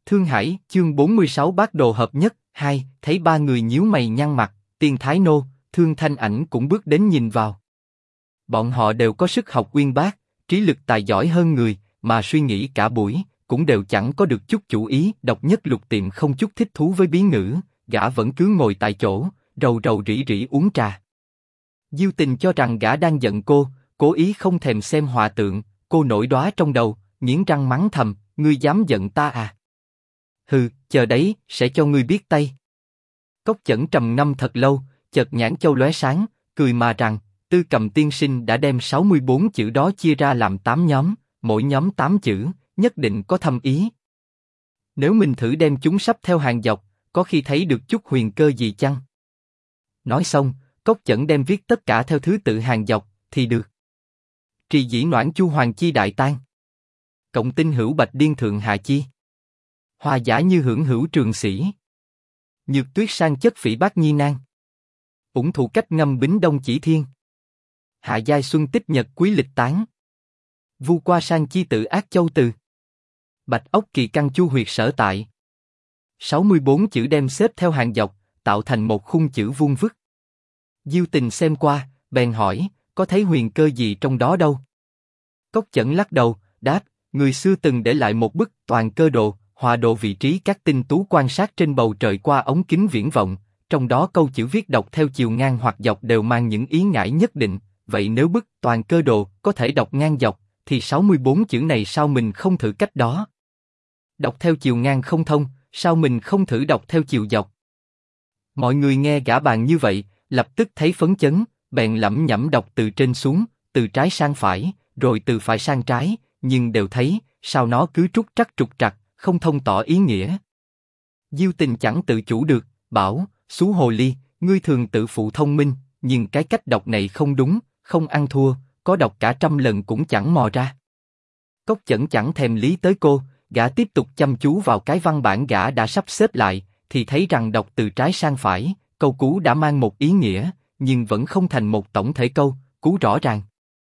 Thương Hải, chương 46 Bát Đồ hợp nhất, 2, thấy ba người nhíu mày nhăn mặt, Tiên Thái Nô, Thương Thanh Ảnh cũng bước đến nhìn vào. Bọn họ đều có sức học uyên bác, trí lực tài giỏi hơn người, mà suy nghĩ cả buổi, cũng đều chẳng có được chút chủ ý. Độc Nhất Lục Tiệm không chút thích thú với bí ngữ, gã vẫn cứ ngồi tại chỗ, rầu rầu rĩ rĩ uống trà. Diêu Tình cho rằng gã đang giận cô, cố ý không thèm xem hòa tượng, cô nổi đóa trong đầu, nghiến răng mắng thầm, ngươi dám giận ta à? Hừ, chờ đấy, sẽ cho ngươi biết tay. Cốc Chẩn trầm ngâm thật lâu, chợt nhãn châu lóe sáng, cười mà rằng, Tư Cầm tiên sinh đã đem 64 chữ đó chia ra làm 8 nhóm, mỗi nhóm 8 chữ, nhất định có thâm ý. Nếu mình thử đem chúng sắp theo hàng dọc, có khi thấy được chút huyền cơ gì chăng? Nói xong, Cốc Chẩn đem viết tất cả theo thứ tự hàng dọc, thì được. Trì dĩ noãn chu hoàng chi đại tan. Cộng tinh hữu bạch điên thượng hạ chi. Hòa giả như hưởng hữu trường sĩ. Nhược tuyết sang chất phỉ bát nhi nan. Ủng thủ cách ngâm bính đông chỉ thiên. Hạ giai xuân tích nhật quý lịch tán. Vu qua sang chi tự ác châu từ. Bạch ốc kỳ căn chu huyệt sở tại. 64 chữ đem xếp theo hàng dọc, tạo thành một khung chữ vuông vức. Diêu Tình xem qua, bèn hỏi, có thấy huyền cơ gì trong đó đâu? Cốc Chẩn lắc đầu, đáp, người xưa từng để lại một bức toàn cơ đồ, hòa độ vị trí các tinh tú quan sát trên bầu trời qua ống kính viễn vọng, trong đó câu chữ viết đọc theo chiều ngang hoặc dọc đều mang những ý ngải nhất định. Vậy nếu bức toàn cơ đồ có thể đọc ngang dọc, thì 64 chữ này sao mình không thử cách đó? Đọc theo chiều ngang không thông, sao mình không thử đọc theo chiều dọc? Mọi người nghe gã bàn như vậy, lập tức thấy phấn chấn, bèn lẩm nhẩm đọc từ trên xuống, từ trái sang phải, rồi từ phải sang trái, nhưng đều thấy, sao nó cứ trục trặc, không thông tỏ ý nghĩa. Diêu Tình chẳng tự chủ được, bảo, xú hồ ly, ngươi thường tự phụ thông minh, nhưng cái cách đọc này không đúng, không ăn thua, có đọc cả 100 lần cũng chẳng mò ra. Cốc Chẩn chẳng thèm lý tới cô, gã tiếp tục chăm chú vào cái văn bản gã đã sắp xếp lại, thì thấy rằng đọc từ trái sang phải, câu cú đã mang một ý nghĩa, nhưng vẫn không thành một tổng thể câu, cú rõ ràng.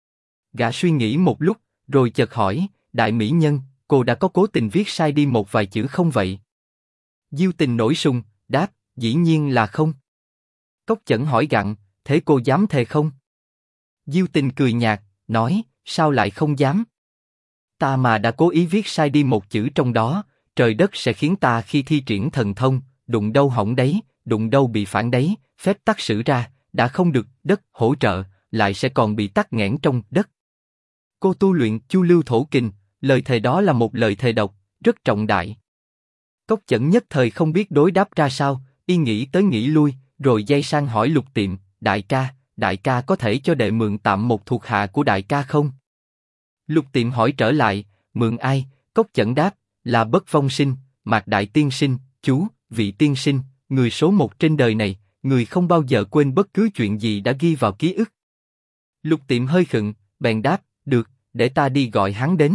Gã suy nghĩ một lúc, rồi chợt hỏi, đại mỹ nhân, cô đã có cố tình viết sai đi một vài chữ không vậy? Diêu Tình nổi sùng, đáp, dĩ nhiên là không. Cốc Chẩn hỏi gặng, thế cô dám thề không? Diêu Tình cười nhạt, nói, sao lại không dám? Ta mà đã cố ý viết sai đi một chữ trong đó, trời đất sẽ khiến ta khi thi triển thần thông, đụng đâu hỏng đấy, đụng đâu bị phản đấy, phép tắc sử ra, đã không được đất hỗ trợ, lại sẽ còn bị tắc nghẽn trong đất. Cô tu luyện Chu Lưu Thổ Kình, lời thề đó là một lời thề độc, rất trọng đại. Cốc Chẩn nhất thời không biết đối đáp ra sao, y nghĩ tới nghĩ lui, rồi dây sang hỏi Lục Tiệm, đại ca có thể cho đệ mượn tạm một thuộc hạ của đại ca không? Lục Tiệm hỏi trở lại, mượn ai? Cốc Chẩn đáp, là Bất Vong Sinh, Mạc Đại Tiên Sinh, chú, vị tiên sinh, người số một trên đời này, người không bao giờ quên bất cứ chuyện gì đã ghi vào ký ức. Lục Tiệm hơi khựng, bèn đáp, được, để ta đi gọi hắn đến.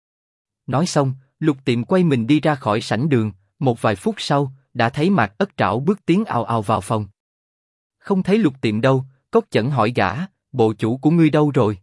Nói xong, Lục Tiệm quay mình đi ra khỏi sảnh đường, một vài phút sau, đã thấy Mạc Ất Trảo bước tiến ào ào vào phòng. Không thấy Lục Tiệm đâu, Cốc Chẩn hỏi gã, bộ chủ của ngươi đâu rồi?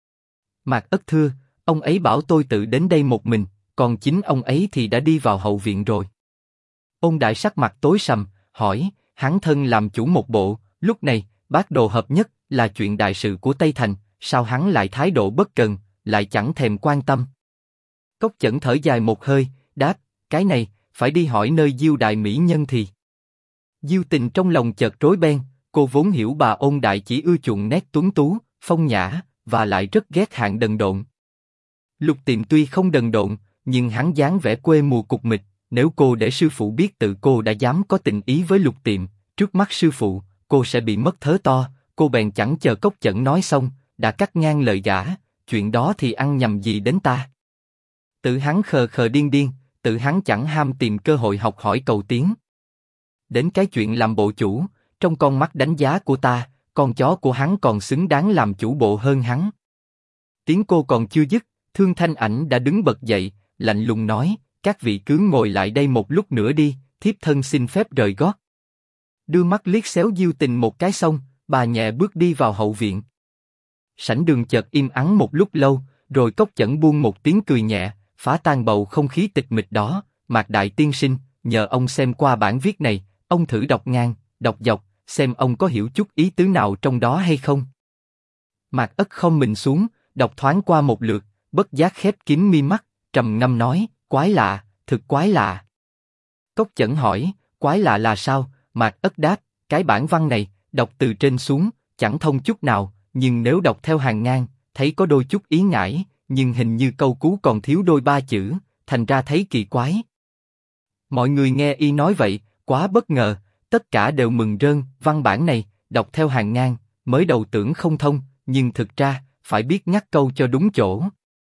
Mạc Ất thưa, ông ấy bảo tôi tự đến đây một mình, còn chính ông ấy thì đã đi vào hậu viện rồi. Ôn Đại sắc mặt tối sầm, hỏi, hắn thân làm chủ một bộ, lúc này, Bát Đồ hợp nhất là chuyện đại sự của Tây Thành, sao hắn lại thái độ bất cần, lại chẳng thèm quan tâm? Cốc Chẩn thở dài một hơi, đáp, cái này, phải đi hỏi nơi Diêu đại mỹ nhân thì. Diêu Tình trong lòng chợt rối beng, cô vốn hiểu bà Ôn Đại chỉ ưa chuộng nét tuấn tú, phong nhã, và lại rất ghét hạng đần độn. Lục Tiệm tuy không đần độn, nhưng hắn dáng vẻ quê mùa cục mịch, nếu cô để sư phụ biết tự cô đã dám có tình ý với Lục Tiệm, trước mắt sư phụ, cô sẽ bị mất thớ to. Cô bèn chẳng chờ Cốc Chẩn nói xong, đã cắt ngang lời gã, chuyện đó thì ăn nhầm gì đến ta? Tự hắn khờ khờ điên điên, tự hắn chẳng ham tìm cơ hội học hỏi cầu tiến. Đến cái chuyện làm bộ chủ, trong con mắt đánh giá của ta, con chó của hắn còn xứng đáng làm chủ bộ hơn hắn. Tiếng cô còn chưa dứt, Thương Thanh Ảnh đã đứng bật dậy, lạnh lùng nói, các vị cứ ngồi lại đây một lúc nữa đi, thiếp thân xin phép rời gót. Đưa mắt liếc xéo Diêu Tình một cái xong, bà nhẹ bước đi vào hậu viện. Sảnh đường chợt im ắng một lúc lâu, rồi Cốc Chẩn buông một tiếng cười nhẹ, phá tan bầu không khí tịch mịch đó, Mạc Đại Tiên Sinh, nhờ ông xem qua bản viết này, ông thử đọc ngang, đọc dọc, xem ông có hiểu chút ý tứ nào trong đó hay không. Mạc Ất khom mình xuống, đọc thoáng qua một lượt, bất giác khép kín mi mắt, trầm ngâm nói, quái lạ, thực quái lạ. Cốc Chẩn hỏi, quái lạ là sao? Mạc Ất đáp, cái bản văn này, đọc từ trên xuống, chẳng thông chút nào, nhưng nếu đọc theo hàng ngang, thấy có đôi chút ý ngải, nhưng hình như câu cú còn thiếu đôi ba chữ, thành ra thấy kỳ quái. Mọi người nghe y nói vậy, quá bất ngờ, tất cả đều mừng rơn. Văn bản này, đọc theo hàng ngang, mới đầu tưởng không thông, nhưng thực ra, phải biết ngắt câu cho đúng chỗ.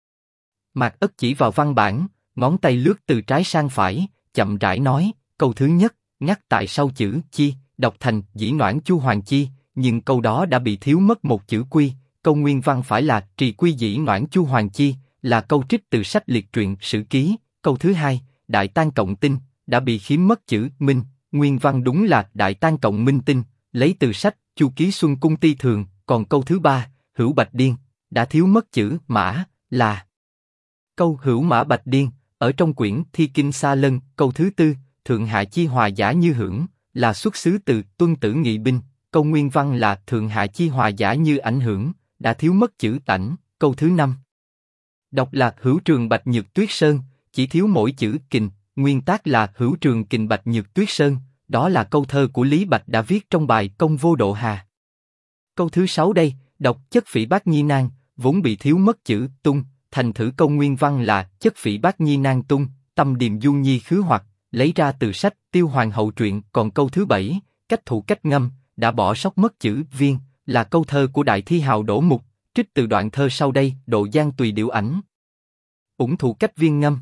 Mạc Ất chỉ vào văn bản, ngón tay lướt từ trái sang phải, chậm rãi nói, câu thứ nhất, ngắt tại sau chữ chi, đọc thành dĩ noãn chu hoàng chi, nhưng câu đó đã bị thiếu mất một chữ quy, câu nguyên văn phải là trì quy dĩ noãn chu hoàng chi, là câu trích từ sách liệt truyện sử ký. Câu thứ hai, đại tang cộng tinh, đã bị khiếm mất chữ minh, nguyên văn đúng là đại tang cộng minh tinh, lấy từ sách chu ký xuân cung ti thường. Còn câu thứ ba, hữu bạch điên, đã thiếu mất chữ mã, là câu hữu mã bạch điên, ở trong quyển Thi Kinh Sa Lân. Câu thứ tư, thượng hạ chi hòa giả như hưởng, là xuất xứ từ Tuân Tử Nghị Binh, câu nguyên văn là thượng hạ chi hòa giả như ảnh hưởng, đã thiếu mất chữ tảnh. Câu thứ năm, đọc là hữu trường bạch nhược tuyết sơn, chỉ thiếu mỗi chữ kình, nguyên tác là hữu trường kình bạch nhược tuyết sơn, đó là câu thơ của Lý Bạch đã viết trong bài Công Vô Độ Hà. Câu thứ sáu đây, đọc chất phỉ bát nhi nang, vốn bị thiếu mất chữ tung, thành thử câu nguyên văn là chất phỉ bát nhi nang tung, tâm điềm du nhi khứ hoặc, lấy ra từ sách Tiêu Hoàng hậu truyện. Còn câu thứ bảy, cách thủ cách ngâm, đã bỏ sót mất chữ viên, là câu thơ của đại thi hào Đỗ Mục, trích từ đoạn thơ sau đây, Độ Giang Tùy Điệu Ảnh. Ủng thủ cách viên ngâm.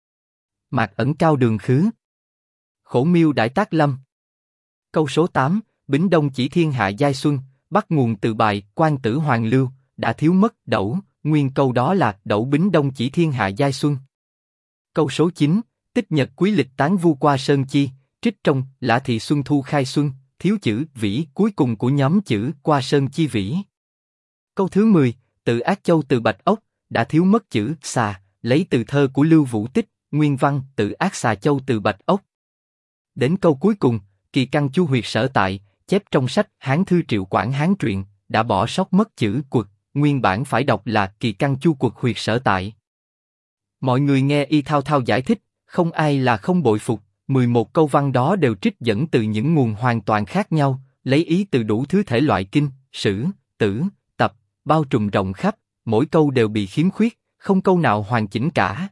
Mạc ẩn cao đường khứ. Khổ miêu đại tác lâm. Câu số 8, Bính Đông chỉ thiên hạ giai xuân, bắt nguồn từ bài Quan Tử Hoàng Lưu, đã thiếu mất đẩu, nguyên câu đó là đẩu Bính Đông chỉ thiên hạ giai xuân. Câu số 9, Tích Nhật Quý Lịch tán vu qua sơn chi, trích trong Lã Thị Xuân Thu khai xuân, thiếu chữ vĩ cuối cùng của nhóm chữ qua sơn chi vĩ. Câu thứ 10, Tự Ác Châu từ Bạch Ốc, đã thiếu mất chữ xà, lấy từ thơ của Lưu Vũ Tích, nguyên văn Tự Ác xà châu từ Bạch Ốc. Đến câu cuối cùng, Kỳ Căn Chu huyệt sở tại, chép trong sách Hán Thư Triệu Quảng Hán truyện, đã bỏ sót mất chữ quật, nguyên bản phải đọc là Kỳ Căn Chu quật huyệt sở tại. Mọi người nghe y thao thao giải thích, không ai là không bội phục. 11 câu văn đó đều trích dẫn từ những nguồn hoàn toàn khác nhau, lấy ý từ đủ thứ thể loại kinh, sử, tử, tập, bao trùm rộng khắp, mỗi câu đều bị khiếm khuyết, không câu nào hoàn chỉnh cả.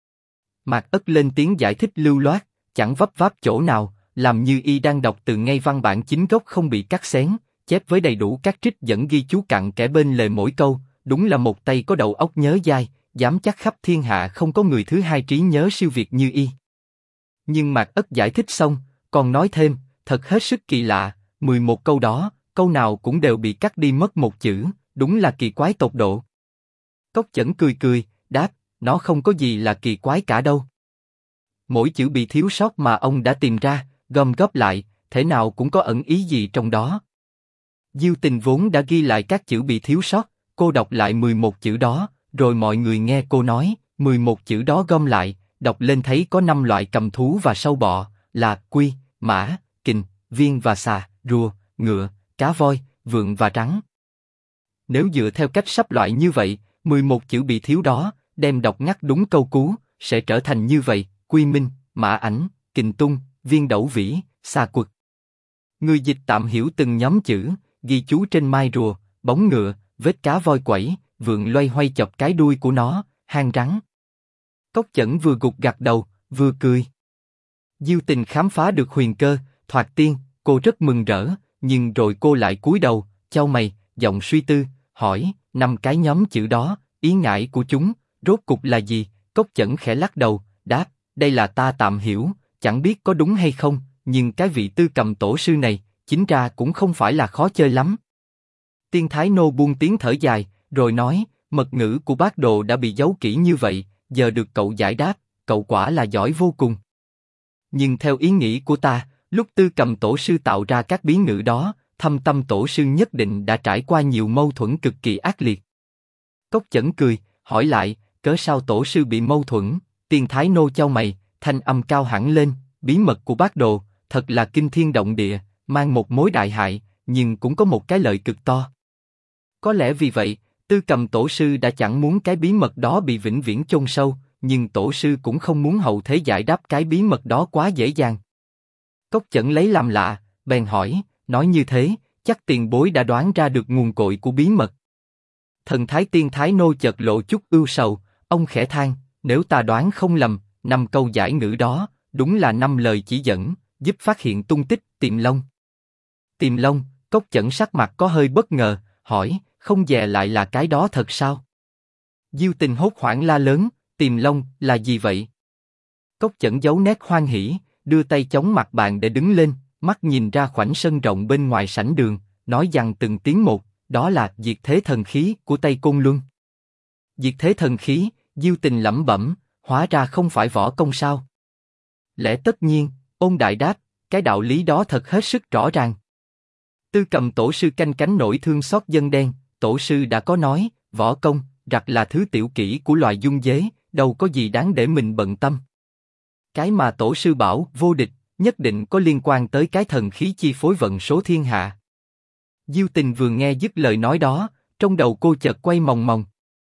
Mạc Ất lên tiếng giải thích lưu loát, chẳng vấp váp chỗ nào, làm như y đang đọc từ ngay văn bản chính gốc không bị cắt xén, chép với đầy đủ các trích dẫn ghi chú cặn kẽ bên lề mỗi câu, đúng là một tay có đầu óc nhớ dai, dám chắc khắp thiên hạ không có người thứ hai trí nhớ siêu việt như y. Nhưng Mạc Ất giải thích xong, còn nói thêm, thật hết sức kỳ lạ, 11 câu đó, câu nào cũng đều bị cắt đi mất một chữ, đúng là kỳ quái tột độ. Cốc Chẩn cười cười, đáp, nó không có gì là kỳ quái cả đâu. Mỗi chữ bị thiếu sót mà ông đã tìm ra, gom góp lại, thể nào cũng có ẩn ý gì trong đó. Diêu Tình vốn đã ghi lại các chữ bị thiếu sót, cô đọc lại 11 chữ đó, rồi mọi người nghe cô nói, 11 chữ đó gom lại, đọc lên thấy có 5 loại cầm thú và sâu bọ, là quy, mã, kình, viên và xà, rùa, ngựa, cá voi, vượn và rắn. Nếu dựa theo cách sắp loại như vậy, 11 chữ bị thiếu đó, đem đọc ngắt đúng câu cú, sẽ trở thành như vậy, quy minh, mã ảnh, kình tung, viên đẩu vĩ, xà quật. Người dịch tạm hiểu từng nhóm chữ, ghi chú trên mai rùa, bóng ngựa, vết cá voi quẩy, vượn loay hoay chọc cái đuôi của nó, hang rắn. Cốc Chẩn vừa gục gặt đầu, vừa cười. Diêu Tình khám phá được huyền cơ, thoạt tiên, cô rất mừng rỡ, nhưng rồi cô lại cúi đầu, chau mày, giọng suy tư, hỏi, 5 cái nhóm chữ đó, ý ngải của chúng, rốt cục là gì? Cốc Chẩn khẽ lắc đầu, đáp, đây là ta tạm hiểu, chẳng biết có đúng hay không, nhưng cái vị Tư Cầm tổ sư này, chính ra cũng không phải là khó chơi lắm. Tiên Thái Nô buông tiếng thở dài, rồi nói, mật ngữ của Bác Đồ đã bị giấu kỹ như vậy, giờ được cậu giải đáp, cậu quả là giỏi vô cùng. Nhưng theo ý nghĩ của ta, lúc Tư Cầm tổ sư tạo ra các bí ngữ đó, Thâm Tâm tổ sư nhất định đã trải qua nhiều mâu thuẫn cực kỳ ác liệt. Cốc Chẩn cười, hỏi lại, cớ sao tổ sư bị mâu thuẫn? Tiên Thái Nô chau mày, thanh âm cao hẳn lên, bí mật của Bác Đồ, thật là kinh thiên động địa, mang một mối đại hại, nhưng cũng có một cái lợi cực to. Có lẽ vì vậy, Tư Cầm tổ sư đã chẳng muốn cái bí mật đó bị vĩnh viễn chôn sâu, nhưng tổ sư cũng không muốn hậu thế giải đáp cái bí mật đó quá dễ dàng. Cốc Chẩn lấy làm lạ, bèn hỏi, nói như thế, chắc tiền bối đã đoán ra được nguồn cội của bí mật. Thần Thái Tiên Thái Nô chợt lộ chút ưu sầu, ông khẽ than, nếu ta đoán không lầm, 5 câu giải ngữ đó, đúng là 5 lời chỉ dẫn, giúp phát hiện tung tích Tiềm Long. Tiềm Long, Cốc Chẩn sắc mặt có hơi bất ngờ, hỏi, không dè lại là cái đó thật sao? Diêu Tình hốt hoảng la lớn, Tiềm Long là gì vậy? Cốc Chẩn giấu nét hoan hỉ, đưa tay chống mặt bàn để đứng lên, mắt nhìn ra khoảnh sân rộng bên ngoài sảnh đường, nói rằng từng tiếng một, đó là diệt thế thần khí của Tây Côn Luân. Diệt thế thần khí, Diêu Tình lẩm bẩm, hóa ra không phải võ công sao? Lẽ tất nhiên, Ôn Đại đáp, cái đạo lý đó thật hết sức rõ ràng. Tư Cầm tổ sư canh cánh nỗi thương xót dân đen, tổ sư đã có nói, võ công, giặc là thứ tiểu kỹ của loài dung dế, đâu có gì đáng để mình bận tâm. Cái mà tổ sư bảo vô địch, nhất định có liên quan tới cái thần khí chi phối vận số thiên hạ. Diêu Tình vừa nghe dứt lời nói đó, trong đầu cô chợt quay mòng mòng.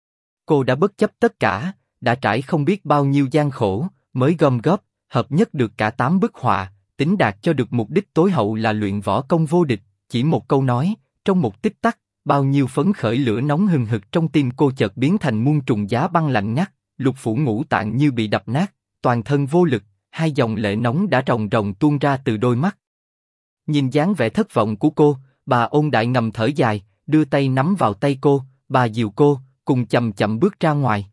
Cô đã bất chấp tất cả, đã trải không biết bao nhiêu gian khổ, mới gom góp, hợp nhất được cả 8 bức họa, tính đạt cho được mục đích tối hậu là luyện võ công vô địch. Chỉ một câu nói, trong một tích tắc, bao nhiêu phấn khởi lửa nóng hừng hực trong tim cô chợt biến thành muôn trùng giá băng lạnh ngắt, lục phủ ngũ tạng như bị đập nát, toàn thân vô lực, hai dòng lệ nóng đã ròng ròng tuôn ra từ đôi mắt. Nhìn dáng vẻ thất vọng của cô, bà Ôn Đại ngầm thở dài, đưa tay nắm vào tay cô, bà dìu cô, cùng chậm chậm bước ra ngoài.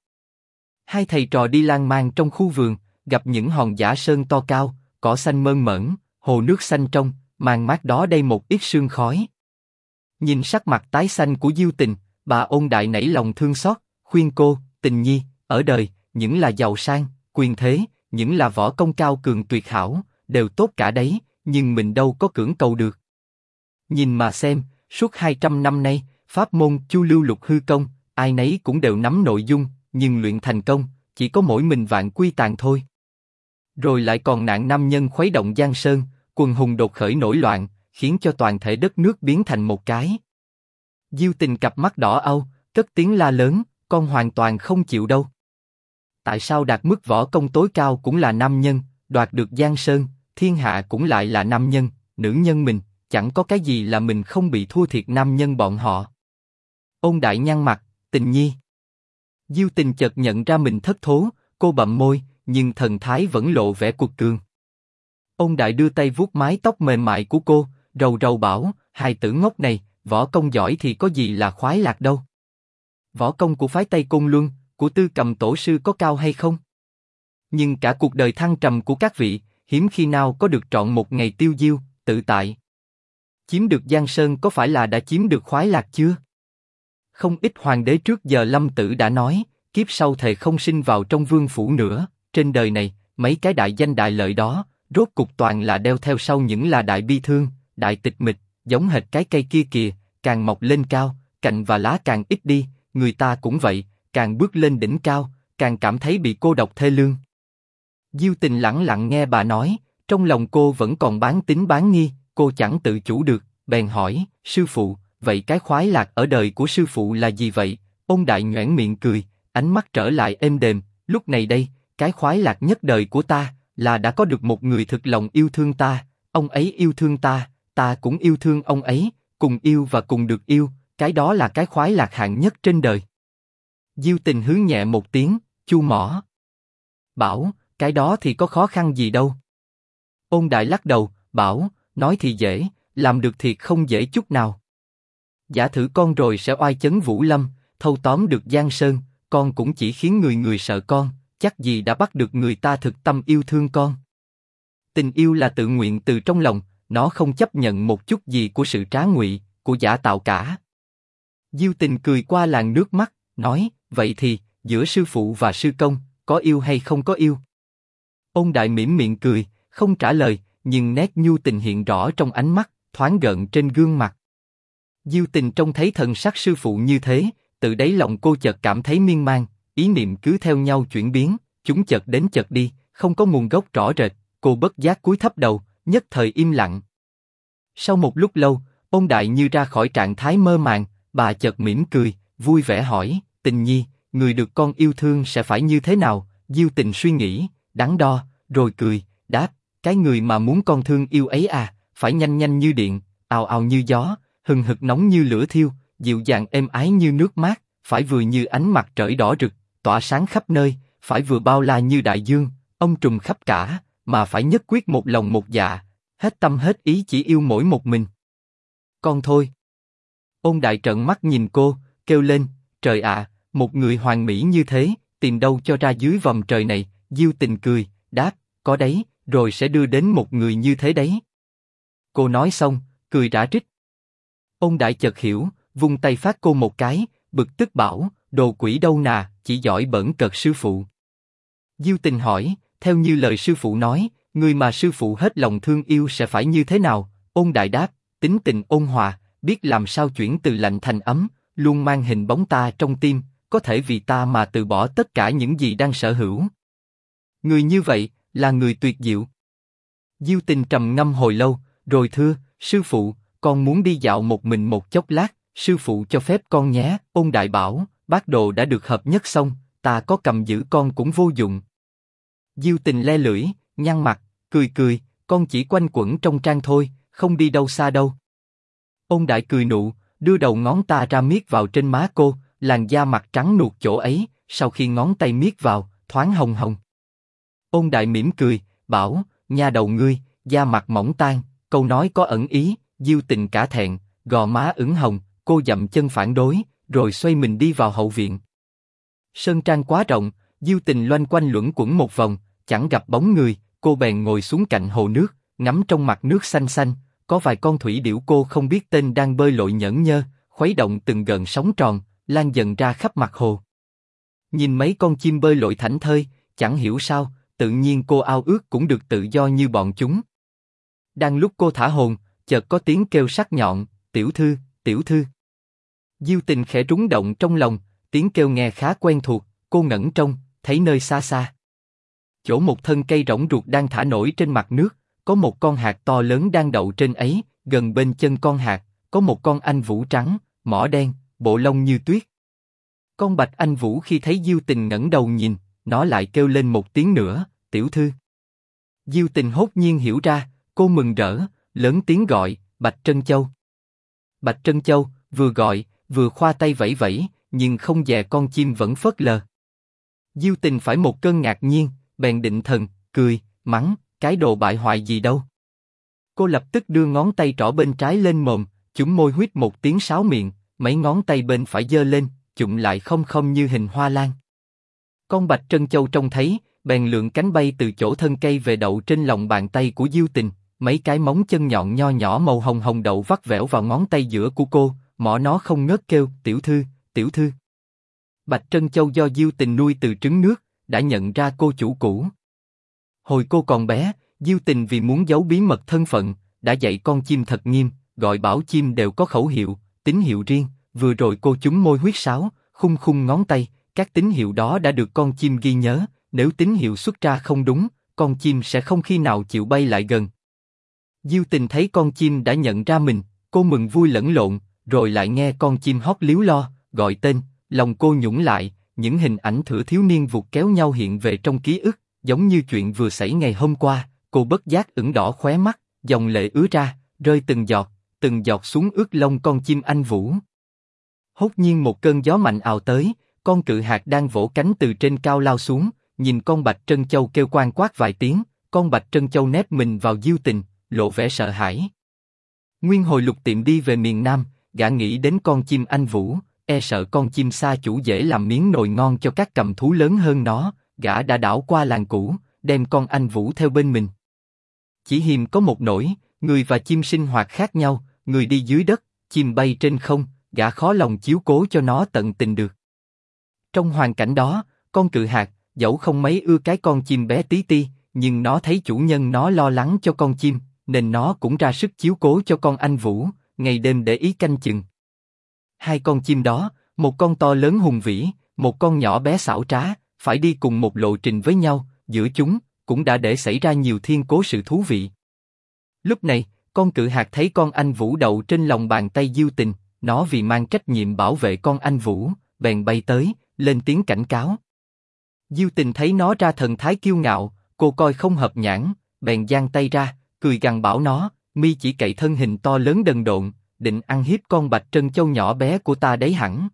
Hai thầy trò đi lang mang trong khu vườn, gặp những hòn giả sơn to cao, cỏ xanh mơn mởn, hồ nước xanh trong, màn mát đó đầy một ít sương khói. Nhìn sắc mặt tái xanh của Diêu Tình, bà Ôn Đại nảy lòng thương xót, khuyên cô, Tình nhi, ở đời, những là giàu sang, quyền thế, những là võ công cao cường tuyệt hảo, đều tốt cả đấy, nhưng mình đâu có cưỡng cầu được. Nhìn mà xem, suốt 200 năm nay, pháp môn Chu Lưu Lục Hư Công, ai nấy cũng đều nắm nội dung, nhưng luyện thành công, chỉ có mỗi mình Vạn Quy Tàn thôi. Rồi lại còn nạn nam nhân khuấy động giang sơn, quần hùng đột khởi nổi loạn, khiến cho toàn thể đất nước biến thành một cái. Diêu Tình cặp mắt đỏ au, cất tiếng la lớn, con hoàn toàn không chịu đâu. Tại sao đạt mức võ công tối cao cũng là nam nhân, đoạt được giang sơn, thiên hạ cũng lại là nam nhân, nữ nhân mình, chẳng có cái gì là mình không bị thua thiệt nam nhân bọn họ. Ôn Đại nhăn mặt, Tình nhi. Diêu Tình chợt nhận ra mình thất thố, cô bậm môi, nhưng thần thái vẫn lộ vẻ cuột cường. Ôn Đại đưa tay vuốt mái tóc mềm mại của cô, rầu rầu bảo, hài tử ngốc này, võ công giỏi thì có gì là khoái lạc đâu. Võ công của phái Tây Côn Luân, của Tư Cầm tổ sư có cao hay không? Nhưng cả cuộc đời thăng trầm của các vị, hiếm khi nào có được trọn một ngày tiêu diêu, tự tại. Chiếm được Giang Sơn có phải là đã chiếm được khoái lạc chưa? Không ít hoàng đế trước giờ Lâm Tử đã nói, kiếp sau thề không sinh vào trong vương phủ nữa. Trên đời này, mấy cái đại danh đại lợi đó, rốt cục toàn là đeo theo sau những là đại bi thương, đại tịch mịch, giống hệt cái cây kia kìa, càng mọc lên cao, cành và lá càng ít đi, người ta cũng vậy, càng bước lên đỉnh cao, càng cảm thấy bị cô độc thê lương. Diêu Tình lẳng lặng nghe bà nói, trong lòng cô vẫn còn bán tín bán nghi, cô chẳng tự chủ được, bèn hỏi, sư phụ, vậy cái khoái lạc ở đời của sư phụ là gì vậy? Ôn Đại nhoẻn miệng cười, ánh mắt trở lại êm đềm, lúc này đây, cái khoái lạc nhất đời của ta, là đã có được một người thực lòng yêu thương ta, ông ấy yêu thương ta, ta cũng yêu thương ông ấy, cùng yêu và cùng được yêu, cái đó là cái khoái lạc hạng nhất trên đời. Diêu Tình hứ nhẹ một tiếng, chu mỏ. Bảo, cái đó thì có khó khăn gì đâu. Ôn Đại lắc đầu, bảo, nói thì dễ, làm được thiệt không dễ chút nào. Giả thử con rồi sẽ oai chấn Vũ Lâm, thâu tóm được Giang Sơn, con cũng chỉ khiến người người sợ con, chắc gì đã bắt được người ta thực tâm yêu thương con. Tình yêu là tự nguyện từ trong lòng, nó không chấp nhận một chút gì của sự trá ngụy, của giả tạo cả. Diêu Tình cười qua làn nước mắt, nói, vậy thì, giữa sư phụ và sư công, có yêu hay không có yêu? Ôn Đại mỉm miệng cười, không trả lời, nhưng nét nhu tình hiện rõ trong ánh mắt, thoáng gợn trên gương mặt. Diêu Tình trông thấy thần sắc sư phụ như thế, từ đáy lòng cô chợt cảm thấy miên man, ý niệm cứ theo nhau chuyển biến, chúng chợt đến chợt đi, không có nguồn gốc rõ rệt, cô bất giác cúi thấp đầu, nhất thời im lặng. Sau một lúc lâu, Ôn Đại như ra khỏi trạng thái mơ màng, bà chợt mỉm cười, vui vẻ hỏi, Tình Nhi, người được con yêu thương sẽ phải như thế nào? Diêu Tình suy nghĩ, đắn đo, rồi cười, đáp, cái người mà muốn con thương yêu ấy à, phải nhanh nhanh như điện, ào ào như gió, hừng hực nóng như lửa thiêu, dịu dàng êm ái như nước mát, phải vừa như ánh mặt trời đỏ rực, tỏa sáng khắp nơi, phải vừa bao la như đại dương, ông trùm khắp cả, mà phải nhất quyết một lòng một dạ, hết tâm hết ý chỉ yêu mỗi một mình. Con thôi. Ôn Đại trợn mắt nhìn cô, kêu lên, trời ạ, một người hoàn mỹ như thế, tìm đâu cho ra dưới vòm trời này? Diêu Tình cười, đáp, có đấy, rồi sẽ đưa đến một người như thế đấy. Cô nói xong, cười rã rít. Ôn Đại chợt hiểu, vung tay phát cô một cái, bực tức bảo, đồ quỷ đâu nà, chỉ giỏi bỡn cợt sư phụ. Diêu Tình hỏi, theo như lời sư phụ nói, người mà sư phụ hết lòng thương yêu sẽ phải như thế nào? Ôn Đại đáp, tính tình ôn hòa, biết làm sao chuyển từ lạnh thành ấm, luôn mang hình bóng ta trong tim, có thể vì ta mà từ bỏ tất cả những gì đang sở hữu. Người như vậy là người tuyệt diệu. Diêu Tình trầm ngâm hồi lâu, rồi thưa, sư phụ, con muốn đi dạo một mình một chốc lát, sư phụ cho phép con nhé. Ôn Đại bảo, bát đồ đã được hợp nhất xong, ta có cầm giữ con cũng vô dụng. Diêu Tình le lưỡi, nhăn mặt, cười cười, con chỉ quanh quẩn trong trang thôi, không đi đâu xa đâu. Ôn Đại cười nụ, đưa đầu ngón ta ra miết vào trên má cô, làn da mặt trắng nuột chỗ ấy, sau khi ngón tay miết vào, thoáng hồng hồng. Ôn Đại mỉm cười, bảo, nha đầu ngươi, da mặt mỏng tan, câu nói có ẩn ý. Diêu Tình cả thẹn, gò má ửng hồng, cô dậm chân phản đối, rồi xoay mình đi vào hậu viện. Sân trang quá rộng, Diêu Tình loanh quanh luẩn quẩn một vòng, chẳng gặp bóng người, cô bèn ngồi xuống cạnh hồ nước, ngắm trong mặt nước xanh xanh, có vài con thủy điểu cô không biết tên đang bơi lội nhởn nhơ, khuấy động từng gợn sóng tròn, lan dần ra khắp mặt hồ. Nhìn mấy con chim bơi lội thảnh thơi, chẳng hiểu sao, tự nhiên cô ao ước cũng được tự do như bọn chúng. Đang lúc cô thả hồn, chợt có tiếng kêu sắc nhọn, tiểu thư, tiểu thư. Diêu Tình khẽ rúng động trong lòng, tiếng kêu nghe khá quen thuộc, cô ngẩng trông, thấy nơi xa xa. Chỗ một thân cây rỗng ruột đang thả nổi trên mặt nước, có một con hạc to lớn đang đậu trên ấy, gần bên chân con hạc, có một con anh vũ trắng, mỏ đen, bộ lông như tuyết. Con bạch anh vũ khi thấy Diêu Tình ngẩng đầu nhìn, nó lại kêu lên một tiếng nữa, tiểu thư. Diêu Tình hốt nhiên hiểu ra, cô mừng rỡ, lớn tiếng gọi, Bạch Trân Châu. Bạch Trân Châu, vừa gọi, vừa khoa tay vẫy vẫy, nhưng không dè con chim vẫn phớt lờ. Diêu Tình phải một cơn ngạc nhiên, bèn định thần, cười, mắng, cái đồ bại hoại gì đâu. Cô lập tức đưa ngón tay trỏ bên trái lên mồm, chúng môi huýt một tiếng sáo miệng, mấy ngón tay bên phải giơ lên, chụm lại không không như hình hoa lan. Con Bạch Trân Châu trông thấy, bèn lượn cánh bay từ chỗ thân cây về đậu trên lòng bàn tay của Diêu Tình, mấy cái móng chân nhọn nho nhỏ màu hồng hồng đậu vắt vẻo vào ngón tay giữa của cô, mỏ nó không ngớt kêu, tiểu thư, tiểu thư. Bạch Trân Châu do Diêu Tình nuôi từ trứng nước, đã nhận ra cô chủ cũ. Hồi cô còn bé, Diêu Tình vì muốn giấu bí mật thân phận, đã dạy con chim thật nghiêm, gọi bảo chim đều có khẩu hiệu, tín hiệu riêng. Vừa rồi cô chúm môi huýt sáo, khung khung ngón tay, các tín hiệu đó đã được con chim ghi nhớ. Nếu tín hiệu xuất ra không đúng, con chim sẽ không khi nào chịu bay lại gần. Diêu Tình thấy con chim đã nhận ra mình, cô mừng vui lẫn lộn, rồi lại nghe con chim hót líu lo, gọi tên, lòng cô nhũng lại, những hình ảnh thuở thiếu niên vụt kéo nhau hiện về trong ký ức, giống như chuyện vừa xảy ngày hôm qua. Cô bất giác ửng đỏ khóe mắt, dòng lệ ứa ra, rơi từng giọt xuống ướt lông con chim anh vũ. Hốt nhiên một cơn gió mạnh ào tới, con cự hạc đang vỗ cánh từ trên cao lao xuống, nhìn con Bạch Trân Châu kêu quan quát vài tiếng, con Bạch Trân Châu nép mình vào Diêu Tình, lộ vẻ sợ hãi. Nguyên hồi Lục Tiệm đi về miền Nam, gã nghĩ đến con chim anh vũ, e sợ con chim sa chủ dễ làm miếng nồi ngon cho các cầm thú lớn hơn nó, gã đã đảo qua làng cũ, đem con anh vũ theo bên mình. Chỉ hiềm có một nỗi, người và chim sinh hoạt khác nhau, người đi dưới đất, chim bay trên không, gã khó lòng chiếu cố cho nó tận tình được. Trong hoàn cảnh đó, con cự hạc, dẫu không mấy ưa cái con chim bé tí ti, nhưng nó thấy chủ nhân nó lo lắng cho con chim, nên nó cũng ra sức chiếu cố cho con anh vũ, ngày đêm để ý canh chừng. Hai con chim đó, một con to lớn hùng vĩ, một con nhỏ bé xảo trá, phải đi cùng một lộ trình với nhau, giữa chúng, cũng đã để xảy ra nhiều thiên cố sự thú vị. Lúc này, con cự hạt thấy con anh Vũ đậu trên lòng bàn tay Diêu Tình, nó vì mang trách nhiệm bảo vệ con anh Vũ, bèn bay tới, lên tiếng cảnh cáo. Diêu Tình thấy nó ra thần thái kiêu ngạo, cô coi không hợp nhãn, bèn giang tay ra, cười gằn bảo nó, mi chỉ cậy thân hình to lớn đần độn, định ăn hiếp con Bạch Trân Châu nhỏ bé của ta đấy hẳn.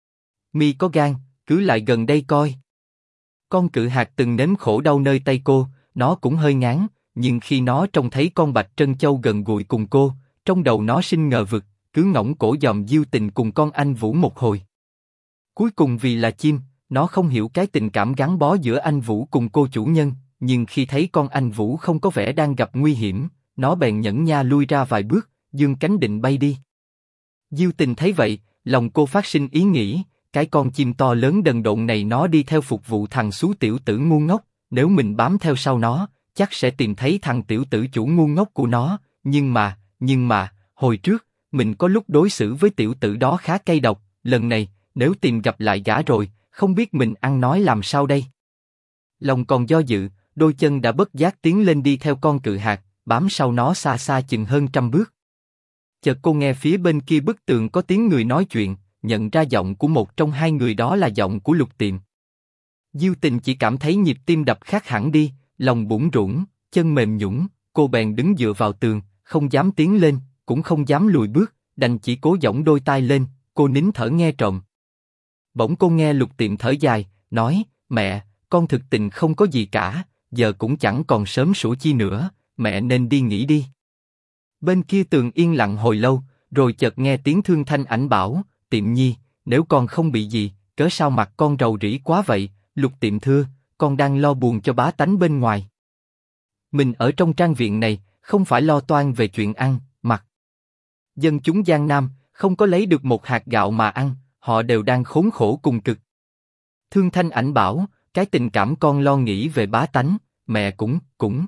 Mi có gan, cứ lại gần đây coi. Con cự hạt từng nếm khổ đau nơi tay cô, nó cũng hơi ngán, nhưng khi nó trông thấy con Bạch Trân Châu gần gũi cùng cô, trong đầu nó sinh ngờ vực, cứ ngỗng cổ dòm Diêu Tình cùng con anh Vũ một hồi. Cuối cùng vì là chim, nó không hiểu cái tình cảm gắn bó giữa anh Vũ cùng cô chủ nhân, nhưng khi thấy con anh Vũ không có vẻ đang gặp nguy hiểm, nó bèn nhẫn nha lui ra vài bước, dương cánh định bay đi. Diêu Tình thấy vậy, lòng cô phát sinh ý nghĩ, cái con chim to lớn đần độn này nó đi theo phục vụ thằng xú tiểu tử ngu ngốc, nếu mình bám theo sau nó, chắc sẽ tìm thấy thằng tiểu tử chủ ngu ngốc của nó, nhưng mà, hồi trước, mình có lúc đối xử với tiểu tử đó khá cay độc, lần này, nếu tìm gặp lại gã rồi, không biết mình ăn nói làm sao đây. Lòng còn do dự, đôi chân đã bất giác tiến lên đi theo con cự hạt, bám sau nó xa xa chừng hơn 100 bước. Chợt cô nghe phía bên kia bức tường có tiếng người nói chuyện, nhận ra giọng của một trong hai người đó là giọng của Lục Tiệm. Diêu Tình chỉ cảm thấy nhịp tim đập khác hẳn đi, lòng bủn rủn, chân mềm nhũn, cô bèn đứng dựa vào tường, không dám tiến lên, cũng không dám lùi bước, đành chỉ cố giỏng đôi tai lên, cô nín thở nghe trộm. Bỗng cô nghe Lục Tiệm thở dài, nói, mẹ, con thực tình không có gì cả, giờ cũng chẳng còn sớm sủa chi nữa, mẹ nên đi nghỉ đi. Bên kia tường yên lặng hồi lâu, rồi chợt nghe tiếng Thương Thanh Ảnh bảo, Tiệm nhi, nếu con không bị gì, cớ sao mặt con rầu rĩ quá vậy? Lục Tiệm thưa, con đang lo buồn cho bá tánh bên ngoài. Mình ở trong trang viện này, không phải lo toan về chuyện ăn, mặc. Dân chúng Giang Nam, không có lấy được một hạt gạo mà ăn, họ đều đang khốn khổ cùng cực. Thương Thanh Ảnh bảo, cái tình cảm con lo nghĩ về bá tánh, mẹ cũng.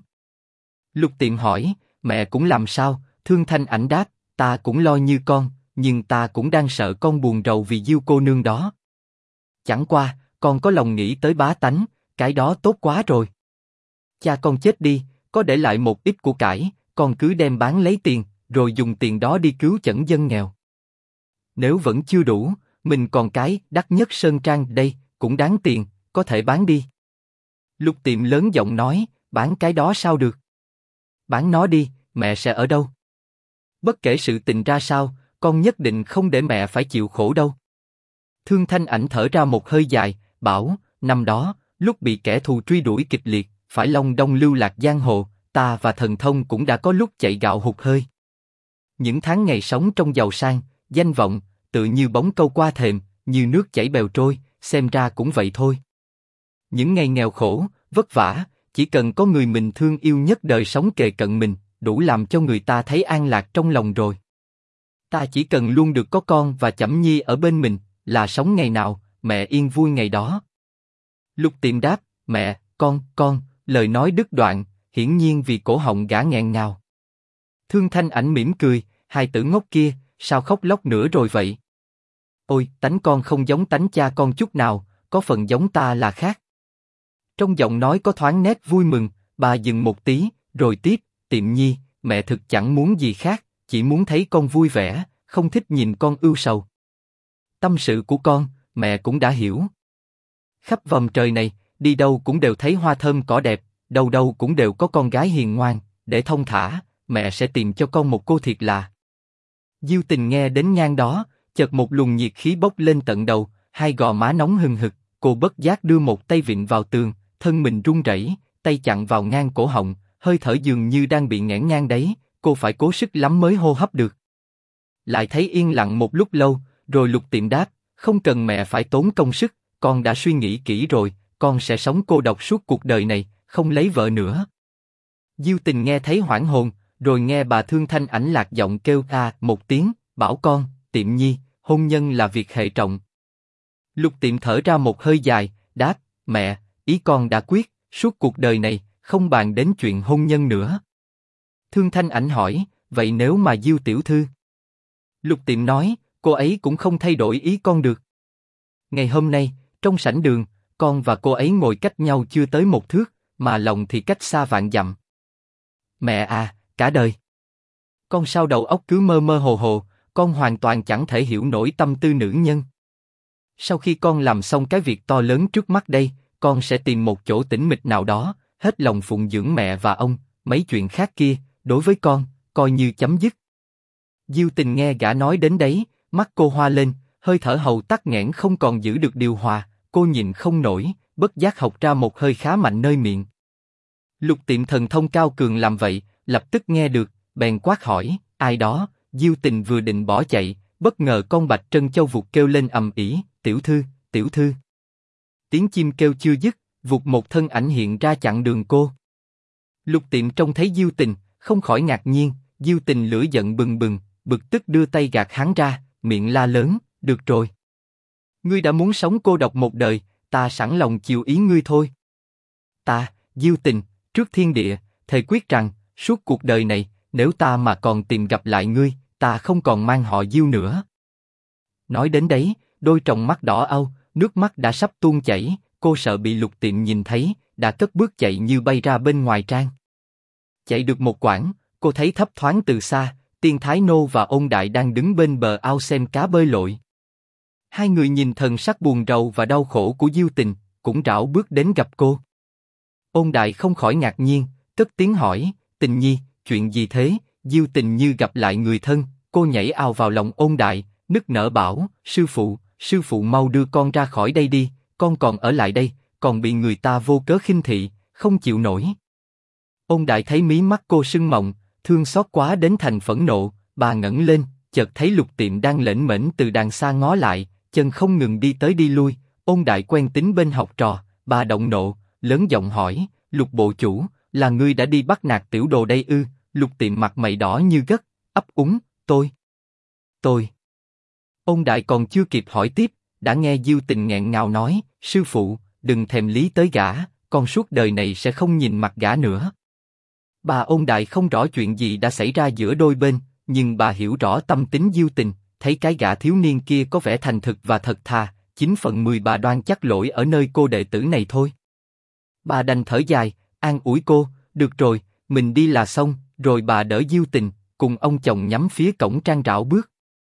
Lục Tiệm hỏi, mẹ cũng làm sao? Thương Thanh Ảnh đáp, ta cũng lo như con, nhưng ta cũng đang sợ con buồn rầu vì Diêu cô nương đó. Chẳng qua, con có lòng nghĩ tới bá tánh, cái đó tốt quá rồi. Cha con chết đi, có để lại một ít của cải, con cứ đem bán lấy tiền, rồi dùng tiền đó đi cứu chẩn dân nghèo. Nếu vẫn chưa đủ, mình còn cái đắt nhất Sơn Trang đây, cũng đáng tiền, có thể bán đi. Lục Tiệm lớn giọng nói, bán cái đó sao được? Bán nó đi, mẹ sẽ ở đâu? Bất kể sự tình ra sao, con nhất định không để mẹ phải chịu khổ đâu. Thương Thanh Ảnh thở ra một hơi dài, bảo, năm đó, lúc bị kẻ thù truy đuổi kịch liệt, phải long đong lưu lạc giang hồ, ta và Thần Thông cũng đã có lúc chạy gạo hụt hơi. Những tháng ngày sống trong giàu sang, danh vọng, tự như bóng câu qua thềm, như nước chảy bèo trôi, xem ra cũng vậy thôi. Những ngày nghèo khổ, vất vả, chỉ cần có người mình thương yêu nhất đời sống kề cận mình, đủ làm cho người ta thấy an lạc trong lòng rồi. Ta chỉ cần luôn được có con và Chẩm Nhi ở bên mình, là sống ngày nào, mẹ yên vui ngày đó. Lục Tiệm đáp, mẹ, con, lời nói đứt đoạn, hiển nhiên vì cổ họng gã nghẹn ngào. Thương Thanh Ảnh mỉm cười, hai tử ngốc kia, sao khóc lóc nữa rồi vậy? Ôi, tánh con không giống tánh cha con chút nào, có phần giống ta là khác. Trong giọng nói có thoáng nét vui mừng, bà dừng một tí, rồi tiếp, Tiệm nhi, mẹ thực chẳng muốn gì khác, chỉ muốn thấy con vui vẻ, không thích nhìn con ưu sầu. Tâm sự của con, mẹ cũng đã hiểu. Khắp vòng trời này, đi đâu cũng đều thấy hoa thơm cỏ đẹp, đâu đâu cũng đều có con gái hiền ngoan, để thông thả, mẹ sẽ tìm cho con một cô thiệt là. Diêu Tình nghe đến ngang đó, chợt một luồng nhiệt khí bốc lên tận đầu, hai gò má nóng hừng hực, cô bất giác đưa một tay vịn vào tường, thân mình run rẩy, tay chặn vào ngang cổ họng, hơi thở dường như đang bị nghẽn ngang đấy, cô phải cố sức lắm mới hô hấp được. Lại thấy yên lặng một lúc lâu, rồi Lục Tiệm đáp, không cần mẹ phải tốn công sức, con đã suy nghĩ kỹ rồi, con sẽ sống cô độc suốt cuộc đời này, không lấy vợ nữa. Diêu Tình nghe thấy hoảng hồn, rồi nghe bà Thương Thanh Ảnh lạc giọng kêu một tiếng, bảo con, Tiệm nhi, hôn nhân là việc hệ trọng. Lục Tiệm thở ra một hơi dài, đáp, mẹ, ý con đã quyết, suốt cuộc đời này, không bàn đến chuyện hôn nhân nữa. Thương Thanh Ảnh hỏi, vậy nếu mà Diêu tiểu thư? Lục Tiệm nói, cô ấy cũng không thay đổi ý con được. Ngày hôm nay, trong sảnh đường, con và cô ấy ngồi cách nhau chưa tới một thước, mà lòng thì cách xa vạn dặm. Mẹ à, cả đời. Con sao đầu óc cứ mơ mơ hồ hồ, con hoàn toàn chẳng thể hiểu nổi tâm tư nữ nhân. Sau khi con làm xong cái việc to lớn trước mắt đây, con sẽ tìm một chỗ tĩnh mịch nào đó, hết lòng phụng dưỡng mẹ và ông, mấy chuyện khác kia, đối với con, coi như chấm dứt. Diêu Tình nghe gã nói đến đấy, mắt cô hoa lên, hơi thở hầu tắc nghẽn không còn giữ được điều hòa, cô nhịn không nổi, bất giác hộc ra một hơi khá mạnh nơi miệng. Lục Tiệm thần thông cao cường làm vậy, lập tức nghe được, bèn quát hỏi, ai đó? Diêu Tình vừa định bỏ chạy, bất ngờ con Bạch Trân Châu vụt kêu lên ầm ĩ, tiểu thư, tiểu thư. Tiếng chim kêu chưa dứt, vụt một thân ảnh hiện ra chặn đường cô. Lục Tiệm trông thấy Diêu Tình, không khỏi ngạc nhiên, Diêu Tình lửa giận bừng bừng, bực tức đưa tay gạt hắn ra, miệng la lớn, được rồi. Ngươi đã muốn sống cô độc một đời, ta sẵn lòng chiều ý ngươi thôi. Ta, Diêu Tình, trước thiên địa, thề quyết rằng, suốt cuộc đời này, nếu ta mà còn tìm gặp lại ngươi, ta không còn mang họ Diêu nữa. Nói đến đấy, đôi tròng mắt đỏ au, nước mắt đã sắp tuôn chảy, cô sợ bị Lục Tiệm nhìn thấy, đã cất bước chạy như bay ra bên ngoài trang. Chạy được một quãng, cô thấy thấp thoáng từ xa, Tiên Thái Nô và Ôn Đại đang đứng bên bờ ao xem cá bơi lội. Hai người nhìn thần sắc buồn rầu và đau khổ của Diêu Tình, cũng rảo bước đến gặp cô. Ôn Đại không khỏi ngạc nhiên, cất tiếng hỏi, Tình nhi, chuyện gì thế? Diêu Tình như gặp lại người thân, cô nhảy ào vào lòng Ôn Đại, nức nở bảo, sư phụ mau đưa con ra khỏi đây đi, con còn ở lại đây, còn bị người ta vô cớ khinh thị, không chịu nổi. Ôn Đại thấy mí mắt cô sưng mộng, thương xót quá đến thành phẫn nộ, bà ngẩng lên, chợt thấy Lục Tiệm đang lễnh mễnh từ đằng xa ngó lại, chân không ngừng đi tới đi lui. Ôn Đại quen tính bên học trò, bà động nộ, lớn giọng hỏi, Lục bộ chủ, là ngươi đã đi bắt nạt tiểu đồ đây ư? Lục Tiệm mặt mày đỏ như gấc, ấp úng, tôi. Ôn Đại còn chưa kịp hỏi tiếp, đã nghe Diêu Tình nghẹn ngào nói, sư phụ, đừng thèm lý tới gã, con suốt đời này sẽ không nhìn mặt gã nữa. Bà Ôn Đại không rõ chuyện gì đã xảy ra giữa đôi bên, nhưng bà hiểu rõ tâm tính Diêu Tình, thấy cái gã thiếu niên kia có vẻ thành thực và thật thà, 9/10 bà đoan chắc lỗi ở nơi cô đệ tử này thôi. Bà đành thở dài, an ủi cô, được rồi, mình đi là xong, rồi bà đỡ Diêu Tình, cùng ông chồng nhắm phía cổng trang rảo bước.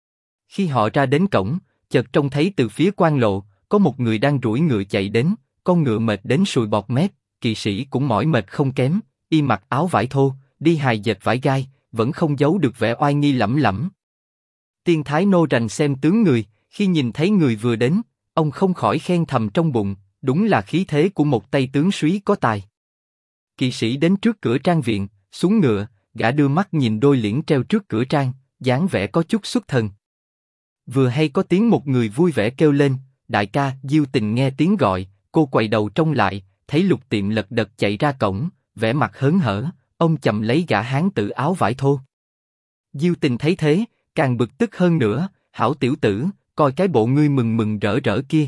Khi họ ra đến cổng, chợt trông thấy từ phía quan lộ, có một người đang duỗi ngựa chạy đến, con ngựa mệt đến sùi bọt mép, kỵ sĩ cũng mỏi mệt không kém, y mặc áo vải thô, đi hài dệt vải gai, vẫn không giấu được vẻ oai nghi lẫm lẫm. Tiên Thái Nô rành xem tướng người, khi nhìn thấy người vừa đến, ông không khỏi khen thầm trong bụng, đúng là khí thế của một Tây tướng súy có tài. Kỵ sĩ đến trước cửa trang viện, xuống ngựa, gã đưa mắt nhìn đôi liễn treo trước cửa trang, dáng vẻ có chút xuất thần. Vừa hay có tiếng một người vui vẻ kêu lên, đại ca. Diêu Tình nghe tiếng gọi, cô quay đầu trông lại, thấy Lục Tiệm lật đật chạy ra cổng, vẻ mặt hớn hở, ông chầm lấy gã hán tử áo vải thô. Diêu Tình thấy thế, càng bực tức hơn nữa, hảo tiểu tử, coi cái bộ ngươi mừng mừng rỡ rỡ kia.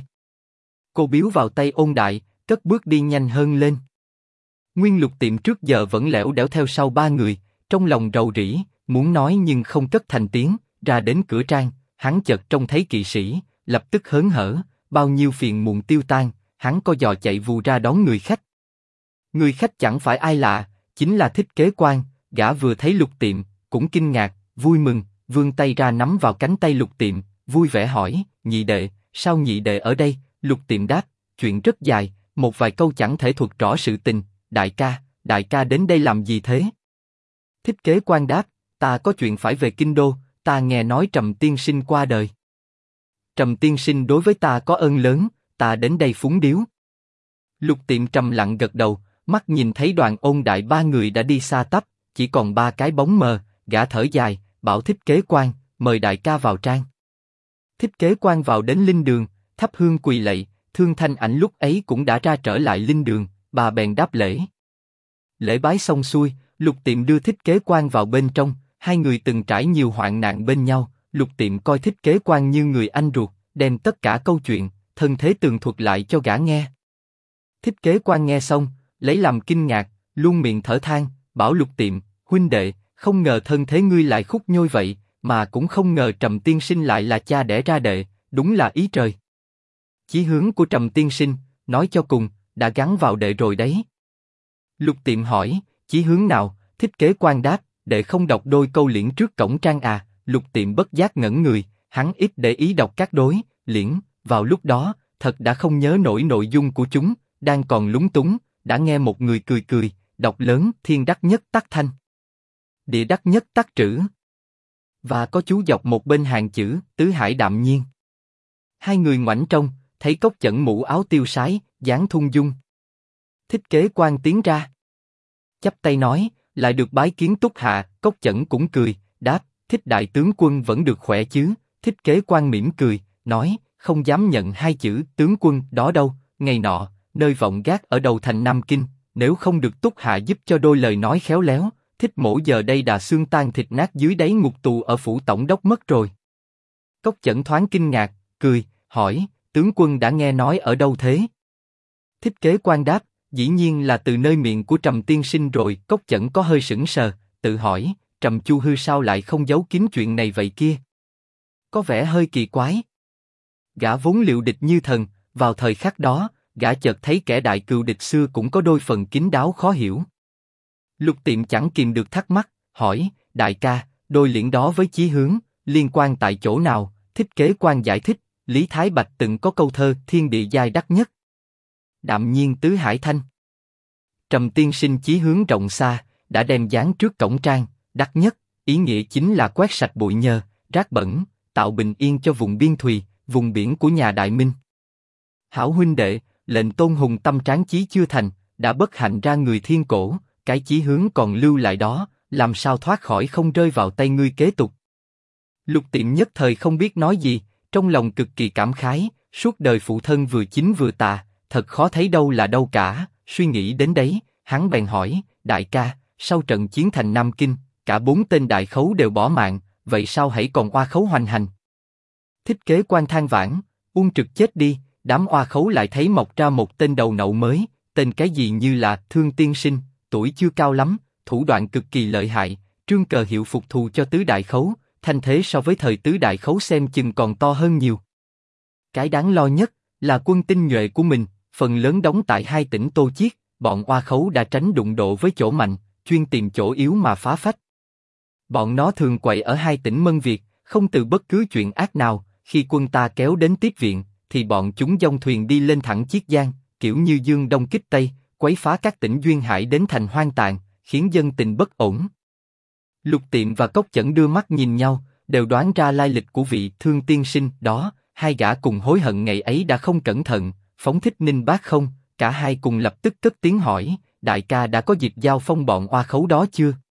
Cô biếu vào tay Ôn Đại, cất bước đi nhanh hơn lên. Nguyên Lục Tiệm trước giờ vẫn lẻo đẻo theo sau ba người, trong lòng rầu rĩ, muốn nói nhưng không cất thành tiếng. Ra đến cửa trang, hắn chợt trông thấy kỵ sĩ, lập tức hớn hở, bao nhiêu phiền muộn tiêu tan, hắn co giò chạy vù ra đón người khách. Người khách chẳng phải ai lạ, chính là Thích Kế Quan. Gã vừa thấy Lục Tiệm, cũng kinh ngạc, vui mừng, vươn tay ra nắm vào cánh tay Lục Tiệm, vui vẻ hỏi, nhị đệ, sao nhị đệ ở đây? Lục Tiệm đáp, chuyện rất dài, một vài câu chẳng thể thuật rõ sự tình. Đại ca đến đây làm gì thế? Thích Kế Quan đáp, ta có chuyện phải về kinh đô, ta nghe nói Trầm tiên sinh qua đời. Trầm tiên sinh đối với ta có ơn lớn, ta đến đây phúng điếu. Lục Tiệm trầm lặng gật đầu, mắt nhìn thấy đoàn Ôn Đại ba người đã đi xa tắp, chỉ còn ba cái bóng mờ, gã thở dài, bảo Thích Kế Quan, mời đại ca vào trang. Thích Kế Quan vào đến linh đường, thắp hương quỳ lạy, Thương Thanh Ảnh lúc ấy cũng đã ra trở lại linh đường, bà bèn đáp lễ. Lễ bái xong xuôi, Lục Tiệm đưa Thích Kế Quan vào bên trong, hai người từng trải nhiều hoạn nạn bên nhau, Lục Tiệm coi Thích Kế Quan như người anh ruột, đem tất cả câu chuyện, thân thế tường thuật lại cho gã nghe. Thích Kế Quan nghe xong, lấy làm kinh ngạc, luôn miệng thở than, bảo Lục Tiệm, huynh đệ, không ngờ thân thế ngươi lại khúc nhôi vậy, mà cũng không ngờ Trầm tiên sinh lại là cha đẻ ra đệ, đúng là ý trời. Chí hướng của Trầm tiên sinh, nói cho cùng, đã gắn vào đệ rồi đấy. Lục Tiệm hỏi, chí hướng nào? Thích Kế Quan đáp, đệ không đọc đôi câu liễn trước cổng trang à? Lục Tiệm bất giác ngẩn người, hắn ít để ý đọc các đối, liễn, vào lúc đó, thật đã không nhớ nổi nội dung của chúng, đang còn lúng túng, đã nghe một người cười cười, đọc lớn, thiên đắc nhất tắc thanh, địa đắc nhất tắc trữ. Và có chú dọc một bên hàng chữ, tứ hải đạm nhiên. Hai người ngoảnh trông, thấy Cốc Chẩn mũ áo tiêu sái, dáng thung dung. Thích Kế Quan tiến ra, chắp tay nói, lại được bái kiến túc hạ. Cốc Chẩn cũng cười, đáp, Thích đại tướng quân vẫn được khỏe chứ? Thích Kế Quan mỉm cười, nói, không dám nhận hai chữ tướng quân đó đâu. Ngày nọ, nơi vọng gác ở đầu thành Nam Kinh, nếu không được túc hạ giúp cho đôi lời nói khéo léo, Thích mỗ giờ đây đà xương tan thịt nát dưới đáy ngục tù ở phủ tổng đốc mất rồi. Cốc Chẩn thoáng kinh ngạc, cười, hỏi, tướng quân đã nghe nói ở đâu thế? Thích Kế Quan đáp, dĩ nhiên là từ nơi miệng của Trầm tiên sinh rồi. Cốc Chẩn có hơi sững sờ, tự hỏi, Trầm Chu Hư sao lại không giấu kín chuyện này vậy kia? Có vẻ hơi kỳ quái. Gã vốn liệu địch như thần, vào thời khắc đó, gã chợt thấy kẻ đại cừu địch xưa cũng có đôi phần kín đáo khó hiểu. Lục Tiệm chẳng kìm được thắc mắc, hỏi, đại ca, đôi liễn đó với chí hướng, liên quan tại chỗ nào? Thích Kế Quan giải thích, Lý Thái Bạch từng có câu thơ thiên địa giai đắc nhất, đạm nhiên tứ hải thanh. Trầm tiên sinh chí hướng rộng xa, đã đem dán trước cổng trang, đắc nhất, ý nghĩa chính là quét sạch bụi nhơ, rác bẩn, tạo bình yên cho vùng biên thùy, vùng biển của nhà Đại Minh. Hảo huynh đệ, lệnh Tôn Hùng tâm tráng chí chưa thành, đã bất hạnh ra người thiên cổ, cái chí hướng còn lưu lại đó, làm sao thoát khỏi không rơi vào tay ngươi kế tục. Lục Tiệm nhất thời không biết nói gì, trong lòng cực kỳ cảm khái, suốt đời phụ thân vừa chính vừa tà, thật khó thấy đâu là đâu cả. Suy nghĩ đến đấy, hắn bèn hỏi, đại ca, sau trận chiến thành Nam Kinh, cả 4 tên đại khấu đều bỏ mạng, vậy sao hãy còn oa khấu hoành hành? Thích Kế Quan than vãn, Uông Trực chết đi, đám oa khấu lại thấy mọc ra một tên đầu nậu mới, tên cái gì như là Thương Tiên Sinh, tuổi chưa cao lắm, thủ đoạn cực kỳ lợi hại, trương cờ hiệu phục thù cho tứ đại khấu, thanh thế so với thời tứ đại khấu xem chừng còn to hơn nhiều. Cái đáng lo nhất là quân tinh nhuệ của mình, phần lớn đóng tại hai tỉnh Tô Chiết, bọn oa khấu đã tránh đụng độ với chỗ mạnh, chuyên tìm chỗ yếu mà phá phách. Bọn nó thường quậy ở hai tỉnh Mân Việt, không từ bất cứ chuyện ác nào. Khi quân ta kéo đến tiếp viện, thì bọn chúng dông thuyền đi lên thẳng Chiết Giang, kiểu như dương đông kích tây, quấy phá các tỉnh duyên hải đến thành hoang tàn, khiến dân tình bất ổn. Lục Tiệm và Cốc Chẩn đưa mắt nhìn nhau, đều đoán ra lai lịch của vị Thương tiên sinh đó. Hai gã cùng hối hận ngày ấy đã không cẩn thận, phóng thích Ninh Bác không. Cả hai cùng lập tức cất tiếng hỏi, đại ca đã có dịp giao phong bọn oa khấu đó chưa?